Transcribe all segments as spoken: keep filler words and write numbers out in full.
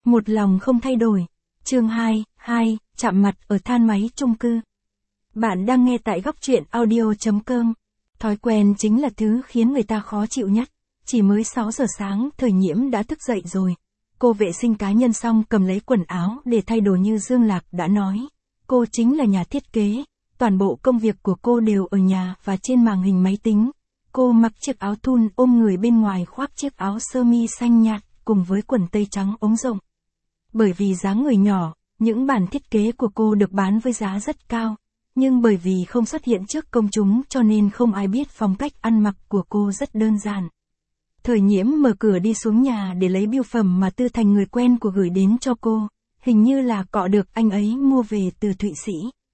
Một lòng không thay đổi. Chương hai, hai, chạm mặt ở than máy chung cư. Bạn đang nghe tại góc truyện audio chấm com. Thói quen chính là thứ khiến người ta khó chịu nhất. Chỉ mới sáu giờ sáng, Thời Nhiễm đã thức dậy rồi. Cô vệ sinh cá nhân xong cầm lấy quần áo để thay đồ như Dương Lạc đã nói. Cô chính là nhà thiết kế. Toàn bộ công việc của cô đều ở nhà và trên màn hình máy tính. Cô mặc chiếc áo thun ôm người bên ngoài khoác chiếc áo sơ mi xanh nhạt cùng với quần tây trắng ống rộng. Bởi vì dáng người nhỏ, những bản thiết kế của cô được bán với giá rất cao. Nhưng bởi vì không xuất hiện trước công chúng cho nên không ai biết phong cách ăn mặc của cô rất đơn giản. Thời Nhiễm mở cửa đi xuống nhà để lấy bưu phẩm mà Tư Thành người quen của gửi đến cho cô. Hình như là cọ được anh ấy mua về từ Thụy Sĩ.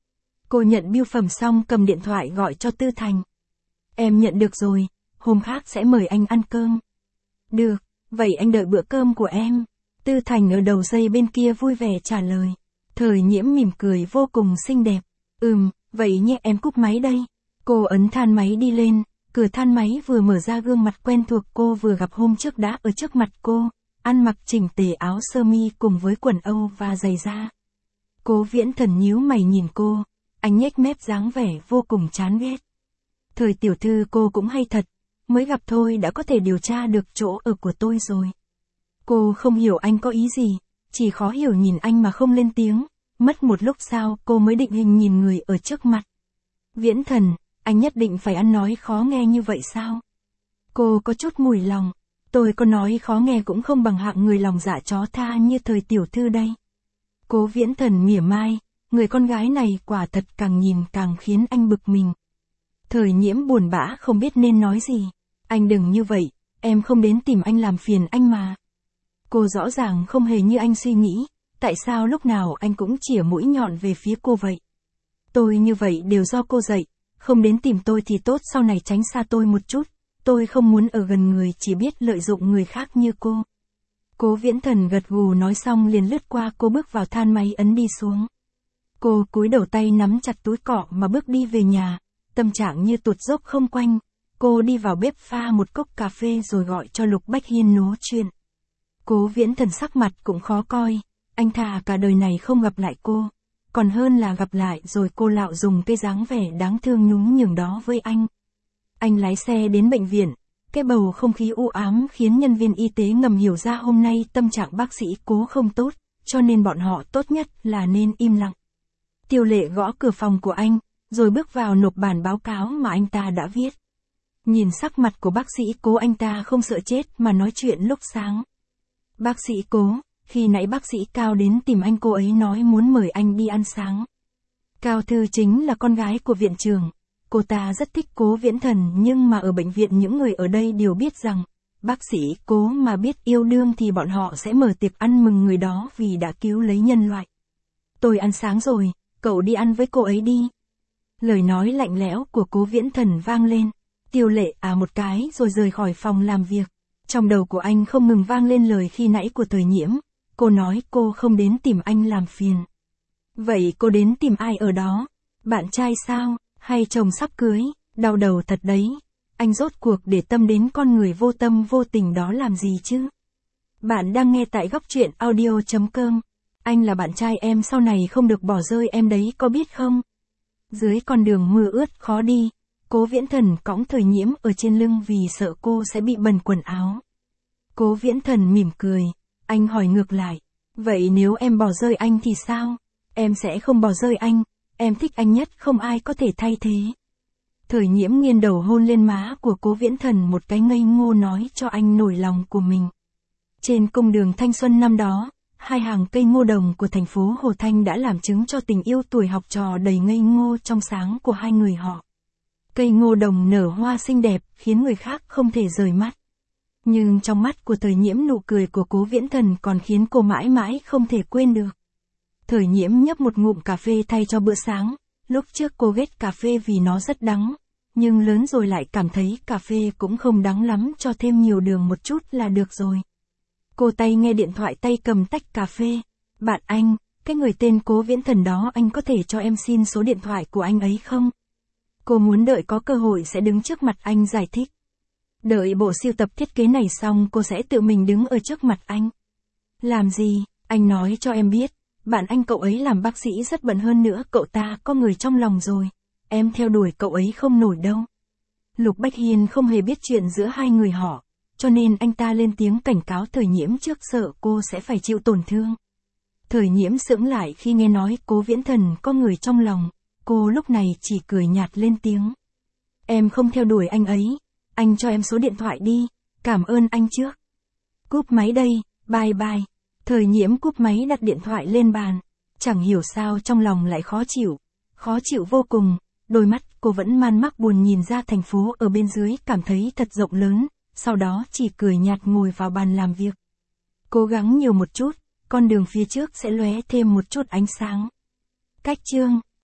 Cô nhận bưu phẩm xong cầm điện thoại gọi cho Tư Thành. Em nhận được rồi, hôm khác sẽ mời anh ăn cơm. Được, vậy anh đợi bữa cơm của em. Tư Thành ở đầu dây bên kia vui vẻ trả lời. Thời Nhiễm mỉm cười vô cùng xinh đẹp. Ừm, vậy nhé em cúp máy đây. Cô ấn than máy đi lên, cửa than máy vừa mở ra gương mặt quen thuộc cô vừa gặp hôm trước đã ở trước mặt cô, ăn mặc chỉnh tề áo sơ mi cùng với quần âu và giày da. Cố Viễn Thần nhíu mày nhìn cô, anh nhếch mép dáng vẻ vô cùng chán ghét. Thời tiểu thư cô cũng hay thật, mới gặp thôi đã có thể điều tra được chỗ ở của tôi rồi. Cô không hiểu anh có ý gì, chỉ khó hiểu nhìn anh mà không lên tiếng, mất một lúc sau cô mới định hình nhìn người ở trước mặt. Viễn Thần, anh nhất định phải ăn nói khó nghe như vậy sao? Cô có chút mùi lòng, tôi có nói khó nghe cũng không bằng hạng người lòng dạ chó tha như thời tiểu thư đây. Cố Viễn Thần mỉa mai, người con gái này quả thật càng nhìn càng khiến anh bực mình. Thời Nhiễm buồn bã không biết nên nói gì. Anh đừng như vậy, em không đến tìm anh làm phiền anh mà. Cô rõ ràng không hề như anh suy nghĩ, tại sao lúc nào anh cũng chĩa mũi nhọn về phía cô vậy? Tôi như vậy đều do cô dạy, không đến tìm tôi thì tốt sau này tránh xa tôi một chút, tôi không muốn ở gần người chỉ biết lợi dụng người khác như cô. Cố Viễn Thần gật gù nói xong liền lướt qua cô bước vào than máy ấn đi xuống. Cô cúi đầu tay nắm chặt túi cọ mà bước đi về nhà, tâm trạng như tụt dốc không quanh. Cô đi vào bếp pha một cốc cà phê rồi gọi cho Lục Bách Hiên nấu chuyện. Cố Viễn Thần sắc mặt cũng khó coi, anh thà cả đời này không gặp lại cô, còn hơn là gặp lại rồi cô lạo dùng cái dáng vẻ đáng thương nhún nhường đó với anh. Anh lái xe đến bệnh viện, cái bầu không khí u ám khiến nhân viên y tế ngầm hiểu ra hôm nay tâm trạng bác sĩ Cố không tốt, cho nên bọn họ tốt nhất là nên im lặng. Tiêu Lệ gõ cửa phòng của anh, rồi bước vào nộp bản báo cáo mà anh ta đã viết. Nhìn sắc mặt của bác sĩ Cố anh ta không sợ chết mà nói chuyện lúc sáng. Bác sĩ Cố, khi nãy bác sĩ Cao đến tìm anh cô ấy nói muốn mời anh đi ăn sáng. Cao Thư chính là con gái của viện trưởng. Cô ta rất thích Cố Viễn Thần nhưng mà ở bệnh viện những người ở đây đều biết rằng, bác sĩ Cố mà biết yêu đương thì bọn họ sẽ mở tiệc ăn mừng người đó vì đã cứu lấy nhân loại. Tôi ăn sáng rồi, cậu đi ăn với cô ấy đi. Lời nói lạnh lẽo của Cố Viễn Thần vang lên. Tiêu Lệ à một cái rồi rời khỏi phòng làm việc. Trong đầu của anh không ngừng vang lên lời khi nãy của Thời Nhiễm. Cô nói cô không đến tìm anh làm phiền. Vậy cô đến tìm ai ở đó? Bạn trai sao? Hay chồng sắp cưới? Đau đầu thật đấy. Anh rốt cuộc để tâm đến con người vô tâm vô tình đó làm gì chứ? Bạn đang nghe tại góc truyện audio chấm com. Anh là bạn trai em sau này không được bỏ rơi em đấy có biết không? Dưới con đường mưa ướt khó đi, Cố Viễn Thần cõng Thời Nhiễm ở trên lưng vì sợ cô sẽ bị bẩn quần áo. Cố Viễn Thần mỉm cười, anh hỏi ngược lại, vậy nếu em bỏ rơi anh thì sao? Em sẽ không bỏ rơi anh, em thích anh nhất không ai có thể thay thế. Thời Nhiễm nghiêng đầu hôn lên má của Cố Viễn Thần một cái ngây ngô nói cho anh nổi lòng của mình. Trên cung đường thanh xuân năm đó, hai hàng cây ngô đồng của thành phố Hồ Thanh đã làm chứng cho tình yêu tuổi học trò đầy ngây ngô trong sáng của hai người họ. Cây ngô đồng nở hoa xinh đẹp khiến người khác không thể rời mắt. Nhưng trong mắt của Thời Nhiễm nụ cười của Cố Viễn Thần còn khiến cô mãi mãi không thể quên được. Thời Nhiễm nhấp một ngụm cà phê thay cho bữa sáng, lúc trước cô ghét cà phê vì nó rất đắng, nhưng lớn rồi lại cảm thấy cà phê cũng không đắng lắm cho thêm nhiều đường một chút là được rồi. Cô tay nghe điện thoại tay cầm tách cà phê. Bạn anh, cái người tên Cố Viễn Thần đó anh có thể cho em xin số điện thoại của anh ấy không? Cô muốn đợi có cơ hội sẽ đứng trước mặt anh giải thích. Đợi bộ sưu tập thiết kế này xong cô sẽ tự mình đứng ở trước mặt anh. Làm gì? Anh nói cho em biết, bạn anh cậu ấy làm bác sĩ rất bận, hơn nữa cậu ta có người trong lòng rồi. Em theo đuổi cậu ấy không nổi đâu. Lục Bách Hiên không hề biết chuyện giữa hai người họ, cho nên anh ta lên tiếng cảnh cáo Thời Nhiễm trước, sợ cô sẽ phải chịu tổn thương. Thời Nhiễm sững lại khi nghe nói Cố Viễn Thần có người trong lòng, cô lúc này chỉ cười nhạt lên tiếng. Em không theo đuổi anh ấy, anh cho em số điện thoại đi, cảm ơn anh trước. Cúp máy đây, bye bye. Thời Nhiễm cúp máy đặt điện thoại lên bàn, chẳng hiểu sao trong lòng lại khó chịu, khó chịu vô cùng, đôi mắt cô vẫn man mác buồn nhìn ra thành phố ở bên dưới cảm thấy thật rộng lớn, sau đó chỉ cười nhạt ngồi vào bàn làm việc. Cố gắng nhiều một chút, con đường phía trước sẽ lóe thêm một chút ánh sáng. Cách chương